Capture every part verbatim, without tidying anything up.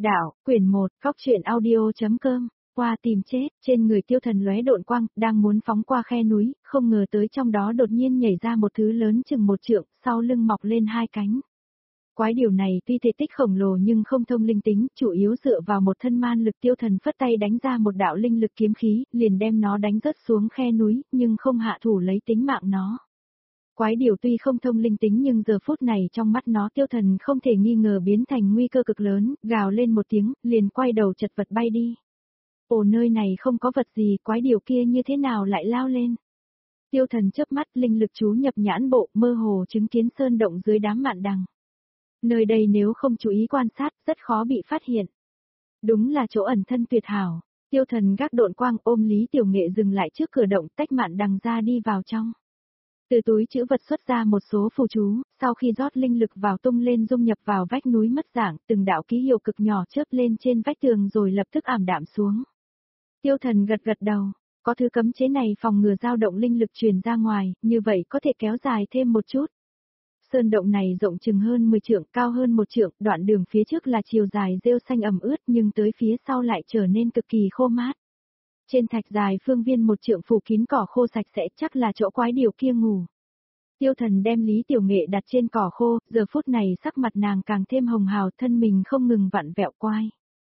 Đạo, quyển một, góc truyện audio.com, qua tìm chết, trên người Tiêu Thần lóe độn quang, đang muốn phóng qua khe núi, không ngờ tới trong đó đột nhiên nhảy ra một thứ lớn chừng một trượng, sau lưng mọc lên hai cánh. Quái điều này tuy thể tích khổng lồ nhưng không thông linh tính, chủ yếu dựa vào một thân man lực. Tiêu Thần phất tay đánh ra một đạo linh lực kiếm khí, liền đem nó đánh rớt xuống khe núi, nhưng không hạ thủ lấy tính mạng nó. Quái điều tuy không thông linh tính nhưng giờ phút này trong mắt nó Tiêu Thần không thể nghi ngờ biến thành nguy cơ cực lớn, gào lên một tiếng, liền quay đầu chật vật bay đi. Ồ, nơi này không có vật gì, quái điều kia như thế nào lại lao lên? Tiêu Thần chớp mắt, linh lực chú nhập nhãn bộ, mơ hồ chứng kiến sơn động dưới đám mạn đằng. Nơi đây nếu không chú ý quan sát, rất khó bị phát hiện. Đúng là chỗ ẩn thân tuyệt hảo. Tiêu Thần gác độn quang ôm Lý Tiểu Nghệ dừng lại trước cửa động, tách mạn đằng ra đi vào trong. Từ túi trữ vật xuất ra một số phù chú, sau khi rót linh lực vào tung lên dung nhập vào vách núi mất dạng, từng đạo ký hiệu cực nhỏ chớp lên trên vách tường rồi lập tức ảm đạm xuống. Tiêu Thần gật gật đầu, có thứ cấm chế này phòng ngừa dao động linh lực truyền ra ngoài, như vậy có thể kéo dài thêm một chút. Sơn động này rộng chừng hơn mười trượng, cao hơn một trượng, đoạn đường phía trước là chiều dài rêu xanh ẩm ướt nhưng tới phía sau lại trở nên cực kỳ khô mát. Trên thạch dài phương viên một trượng phủ kín cỏ khô sạch sẽ, chắc là chỗ quái điều kia ngủ. Tiêu Thần đem Lý Tiểu Nghệ đặt trên cỏ khô, giờ phút này sắc mặt nàng càng thêm hồng hào, thân mình không ngừng vặn vẹo quai.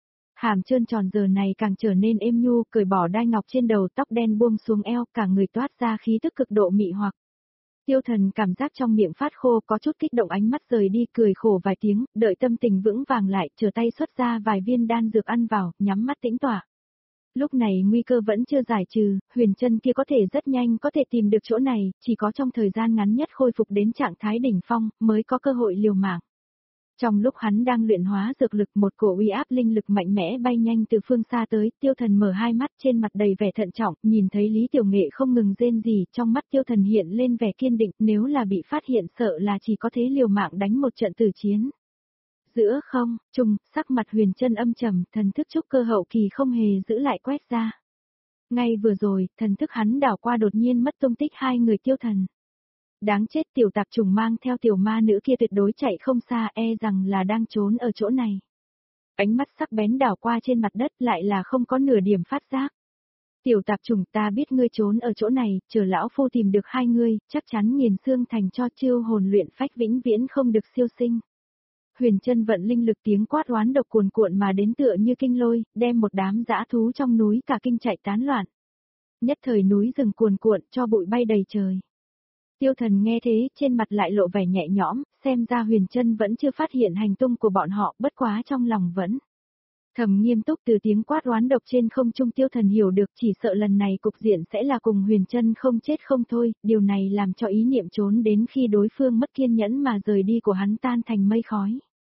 Hàm trơn tròn giờ này càng trở nên êm nhu, cởi bỏ đai ngọc trên đầu, tóc đen buông xuống eo, cả người toát ra khí tức cực độ mị hoặc. Tiêu Thần cảm giác trong miệng phát khô, có chút kích động, ánh mắt rời đi, cười khổ vài tiếng, đợi tâm tình vững vàng lại, trở tay xuất ra vài viên đan dược ăn vào, nhắm mắt tĩnh tọa. Lúc này nguy cơ vẫn chưa giải trừ, Huyền Chân kia có thể rất nhanh có thể tìm được chỗ này, chỉ có trong thời gian ngắn nhất khôi phục đến trạng thái đỉnh phong, mới có cơ hội liều mạng. Trong lúc hắn đang luyện hóa dược lực, một cổ uy áp linh lực mạnh mẽ bay nhanh từ phương xa tới, Tiêu Thần mở hai mắt trên mặt đầy vẻ thận trọng, nhìn thấy Lý Tiểu Nghệ không ngừng rên rỉ, trong mắt Tiêu Thần hiện lên vẻ kiên định, nếu là bị phát hiện sợ là chỉ có thế liều mạng đánh một trận tử chiến. Giữa không, trung, sắc mặt Huyền Chân âm trầm, thần thức trúc cơ hậu kỳ không hề giữ lại quét ra. Ngay vừa rồi, thần thức hắn đảo qua đột nhiên mất tung tích hai người Tiêu Thần. Đáng chết, tiểu tạp trùng mang theo tiểu ma nữ kia tuyệt đối chạy không xa, e rằng là đang trốn ở chỗ này. Ánh mắt sắc bén đảo qua trên mặt đất lại là không có nửa điểm phát giác. Tiểu tạp trùng, ta biết ngươi trốn ở chỗ này, chờ lão phu tìm được hai ngươi, chắc chắn nghiền xương thành cho chiêu hồn luyện phách vĩnh viễn không được siêu sinh. Huyền Chân vận linh lực, tiếng quát oán độc cuồn cuộn mà đến tựa như kinh lôi, đem một đám dã thú trong núi cả kinh chạy tán loạn. Nhất thời núi rừng cuồn cuộn, cho bụi bay đầy trời. Tiêu Thần nghe thế, trên mặt lại lộ vẻ nhẹ nhõm, xem ra Huyền Chân vẫn chưa phát hiện hành tung của bọn họ, bất quá trong lòng vẫn thầm nghiêm túc. Từ tiếng quát oán độc trên không trung, Tiêu Thần hiểu được chỉ sợ lần này cục diện sẽ là cùng Huyền Chân không chết không thôi, điều này làm cho ý niệm trốn đến khi đối phương mất kiên nhẫn mà rời đi của hắn tan thành mây khói.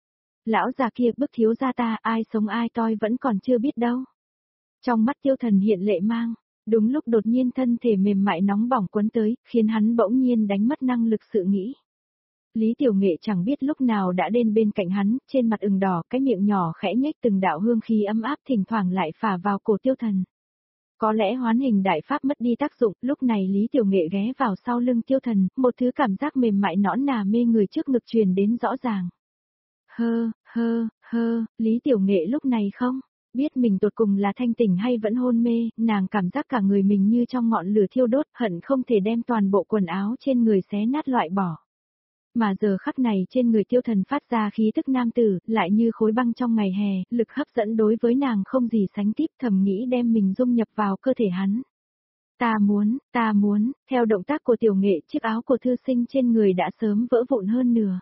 Lão già kia, bức thiếu gia ta, ai sống ai toi vẫn còn chưa biết đâu. Trong mắt Tiêu Thần hiện lệ mang, đúng lúc đột nhiên thân thể mềm mại nóng bỏng quấn tới, khiến hắn bỗng nhiên đánh mất năng lực sự nghĩ. Lý Tiểu Nghệ chẳng biết lúc nào đã đến bên cạnh hắn, trên mặt ửng đỏ, cái miệng nhỏ khẽ nhếch, từng đạo hương khí ấm áp thỉnh thoảng lại phả vào cổ Tiêu Thần. Có lẽ hoán hình đại pháp mất đi tác dụng, lúc này Lý Tiểu Nghệ ghé vào sau lưng Tiêu Thần, một thứ cảm giác mềm mại nõn nà mê người trước ngực truyền đến rõ ràng. Hơ, hơ, hơ, Lý Tiểu Nghệ lúc này không biết mình tột cùng là thanh tỉnh hay vẫn hôn mê, nàng cảm giác cả người mình như trong ngọn lửa thiêu đốt, hận không thể đem toàn bộ quần áo trên người xé nát loại bỏ. Mà giờ khắc này trên người Tiêu Thần phát ra khí tức nam tử, lại như khối băng trong ngày hè, lực hấp dẫn đối với nàng không gì sánh kịp, thầm nghĩ đem mình dung nhập vào cơ thể hắn. Ta muốn, ta muốn, theo động tác của Tiểu Nghệ, chiếc áo của thư sinh trên người đã sớm vỡ vụn hơn nửa.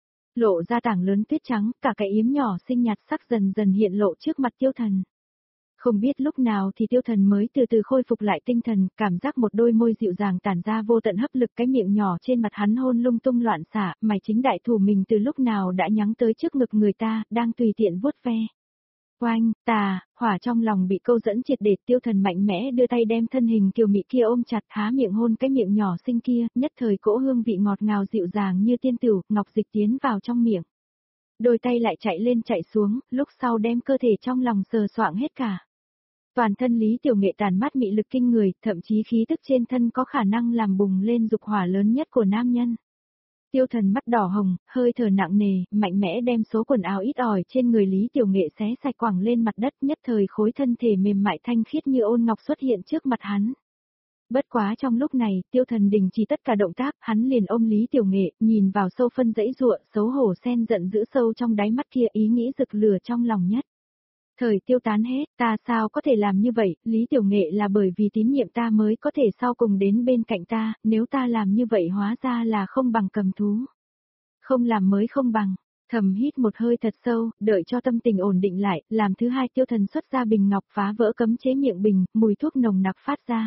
Lộ ra tảng lớn tuyết trắng, cả cái yếm nhỏ xinh nhạt sắc dần dần hiện lộ trước mặt Tiêu Thần. Không biết lúc nào thì Tiêu Thần mới từ từ khôi phục lại tinh thần, cảm giác một đôi môi dịu dàng tản ra vô tận hấp lực, cái miệng nhỏ trên mặt hắn hôn lung tung loạn xả, mày chính đại thủ mình từ lúc nào đã nhắm tới trước ngực người ta, đang tùy tiện vuốt ve. Oanh, tà, hỏa trong lòng bị câu dẫn triệt để, Tiêu Thần mạnh mẽ đưa tay đem thân hình kiều mị kia ôm chặt, há miệng hôn cái miệng nhỏ xinh kia, nhất thời cỗ hương vị ngọt ngào dịu dàng như tiên tửu, ngọc dịch tiến vào trong miệng. Đôi tay lại chạy lên chạy xuống, lúc sau đem cơ thể trong lòng sờ soạng hết cả. Toàn thân Lý Tiểu Nghệ tàn mát mị lực kinh người, thậm chí khí tức trên thân có khả năng làm bùng lên dục hỏa lớn nhất của nam nhân. Tiêu Thần mắt đỏ hồng, hơi thở nặng nề, mạnh mẽ đem số quần áo ít ỏi trên người Lý Tiểu Nghệ xé sạch quẳng lên mặt đất, nhất thời khối thân thể mềm mại thanh khiết như ôn ngọc xuất hiện trước mặt hắn. Bất quá trong lúc này, Tiêu Thần đình chỉ tất cả động tác, hắn liền ôm Lý Tiểu Nghệ, nhìn vào sâu phân dãy ruộng, xấu hổ xen giận dữ sâu trong đáy mắt kia, ý nghĩ rực lửa trong lòng nhất. Thời tiêu tán hết, ta sao có thể làm như vậy, Lý Tiểu Nghệ là bởi vì tín nhiệm ta mới có thể sau cùng đến bên cạnh ta, nếu ta làm như vậy hóa ra là không bằng cầm thú. Không làm mới không bằng, thầm hít một hơi thật sâu, đợi cho tâm tình ổn định lại, làm thứ hai Tiêu Thần xuất ra bình ngọc phá vỡ cấm chế miệng bình, mùi thuốc nồng nặc phát ra.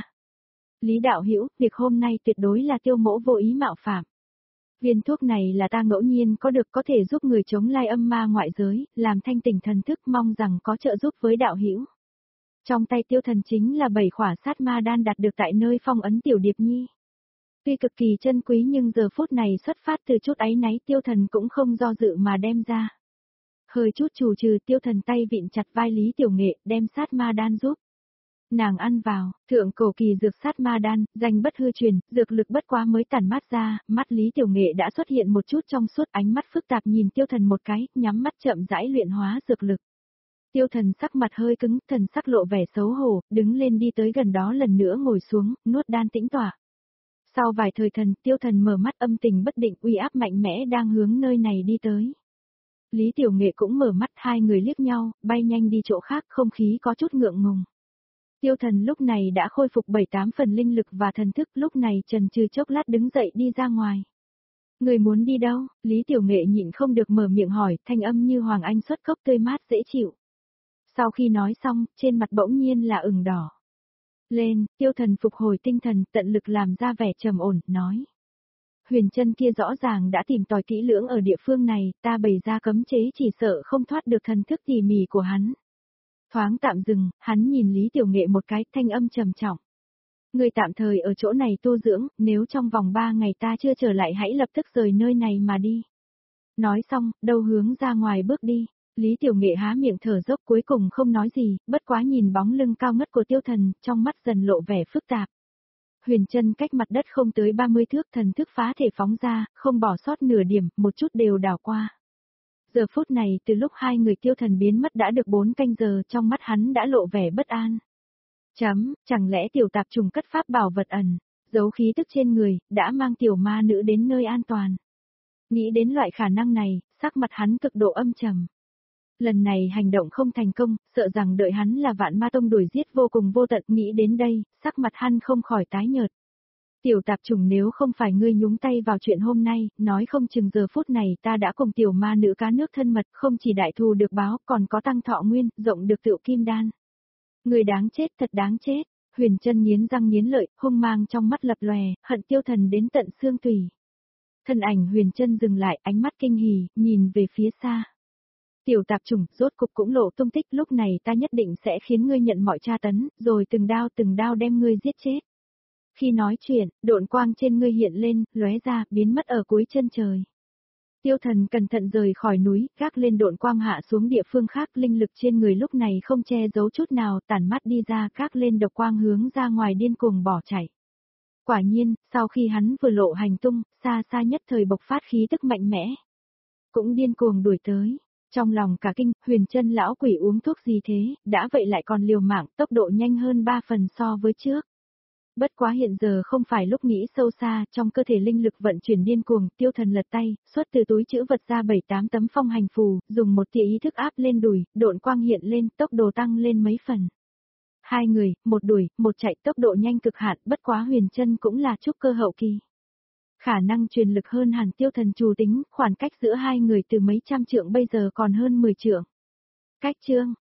Lý đạo hữu, việc hôm nay tuyệt đối là Tiêu mỗ vô ý mạo phạm. Viên thuốc này là ta ngẫu nhiên có được, có thể giúp người chống lai âm ma ngoại giới, làm thanh tỉnh thần thức, mong rằng có trợ giúp với đạo hữu. Trong tay Tiêu Thần chính là bảy khỏa sát ma đan đạt được tại nơi phong ấn Tiểu Điệp Nhi. Tuy cực kỳ chân quý nhưng giờ phút này xuất phát từ chút áy náy, Tiêu Thần cũng không do dự mà đem ra. Hơi chút trù trừ, Tiêu Thần tay vịn chặt vai Lý Tiểu Nghệ, đem sát ma đan giúp nàng ăn vào. Thượng cổ kỳ dược sát ma đan, danh bất hư truyền, dược lực bất quá mới tản mát ra, mắt Lý Tiểu Nghệ đã xuất hiện một chút trong suốt, ánh mắt phức tạp nhìn Tiêu Thần một cái, nhắm mắt chậm rãi luyện hóa dược lực. Tiêu Thần sắc mặt hơi cứng, thần sắc lộ vẻ xấu hổ, đứng lên đi tới gần đó lần nữa ngồi xuống, nuốt đan tĩnh tọa. Sau vài thời thần, Tiêu Thần mở mắt, âm tình bất định, uy áp mạnh mẽ đang hướng nơi này đi tới. Lý Tiểu Nghệ cũng mở mắt, hai người liếc nhau, bay nhanh đi chỗ khác, không khí có chút ngượng ngùng. Tiêu Thần lúc này đã khôi phục bảy tám phần linh lực và thần thức, lúc này chần chừ chốc lát đứng dậy đi ra ngoài. Người muốn đi đâu? Lý Tiểu Nghệ nhịn không được mở miệng hỏi, thanh âm như hoàng anh xuất cốc tươi mát dễ chịu. Sau khi nói xong, trên mặt bỗng nhiên là ửng đỏ. Lên, Tiêu Thần phục hồi tinh thần, tận lực làm ra vẻ trầm ổn, nói. Huyền chân kia rõ ràng đã tìm tòi kỹ lưỡng ở địa phương này, ta bày ra cấm chế chỉ sợ không thoát được thần thức tỉ mỉ của hắn. Thoáng tạm dừng, hắn nhìn Lý Tiểu Nghệ một cái, thanh âm trầm trọng. Người tạm thời ở chỗ này tu dưỡng, nếu trong vòng ba ngày ta chưa trở lại hãy lập tức rời nơi này mà đi. Nói xong, đâu hướng ra ngoài bước đi. Lý Tiểu Nghệ há miệng thở dốc cuối cùng không nói gì, bất quá nhìn bóng lưng cao ngất của Tiêu Thần, trong mắt dần lộ vẻ phức tạp. Huyền chân cách mặt đất không tới ba mươi thước, thần thức phá thể phóng ra, không bỏ sót nửa điểm, một chút đều đảo qua. Giờ phút này từ lúc hai người Tiêu Thần biến mất đã được bốn canh giờ, trong mắt hắn đã lộ vẻ bất an. Chấm, chẳng lẽ tiểu tạp trùng cất pháp bảo vật ẩn, giấu khí tức trên người, đã mang tiểu ma nữ đến nơi an toàn. Nghĩ đến loại khả năng này, sắc mặt hắn cực độ âm trầm. Lần này hành động không thành công, sợ rằng đợi hắn là Vạn Ma Tông đuổi giết vô cùng vô tận, nghĩ đến đây, sắc mặt hắn không khỏi tái nhợt. Tiểu tạp trùng, nếu không phải ngươi nhúng tay vào chuyện hôm nay, nói không chừng giờ phút này ta đã cùng tiểu ma nữ cá nước thân mật, không chỉ đại thù được báo, còn có tăng thọ nguyên, rộng được tựu kim đan. Người đáng chết, thật đáng chết. Huyền chân nghiến răng nghiến lợi, hung mang trong mắt lập lòe, hận Tiêu Thần đến tận xương tủy. Thân ảnh Huyền chân dừng lại, ánh mắt kinh hỉ, nhìn về phía xa. Tiểu tạp trùng, rốt cục cũng lộ tung tích, lúc này ta nhất định sẽ khiến ngươi nhận mọi tra tấn, rồi từng đao từng đao đem ngươi giết chết. Khi nói chuyện, độn quang trên ngươi hiện lên, lóe ra, biến mất ở cuối chân trời. Tiêu Thần cẩn thận rời khỏi núi, gác lên độn quang hạ xuống địa phương khác, linh lực trên người lúc này không che giấu chút nào, tản mắt đi ra, gác lên độc quang hướng ra ngoài điên cuồng bỏ chạy. Quả nhiên, sau khi hắn vừa lộ hành tung, xa xa nhất thời bộc phát khí tức mạnh mẽ. Cũng điên cuồng đuổi tới. Trong lòng cả kinh, Huyền chân lão quỷ uống thuốc gì thế, đã vậy lại còn liều mạng, tốc độ nhanh hơn ba phần so với trước. Bất quá hiện giờ không phải lúc nghĩ sâu xa, trong cơ thể linh lực vận chuyển điên cuồng, Tiêu Thần lật tay, xuất từ túi trữ vật ra bảy tám tấm phong hành phù, dùng một tia ý thức áp lên đùi, độn quang hiện lên, tốc độ tăng lên mấy phần. Hai người, một đuổi, một chạy, tốc độ nhanh cực hạn, bất quá Huyền chân cũng là trúc cơ hậu kỳ. Khả năng truyền lực hơn hẳn Tiêu Thần trù tính, khoảng cách giữa hai người từ mấy trăm trượng bây giờ còn hơn mười trượng. Cách chương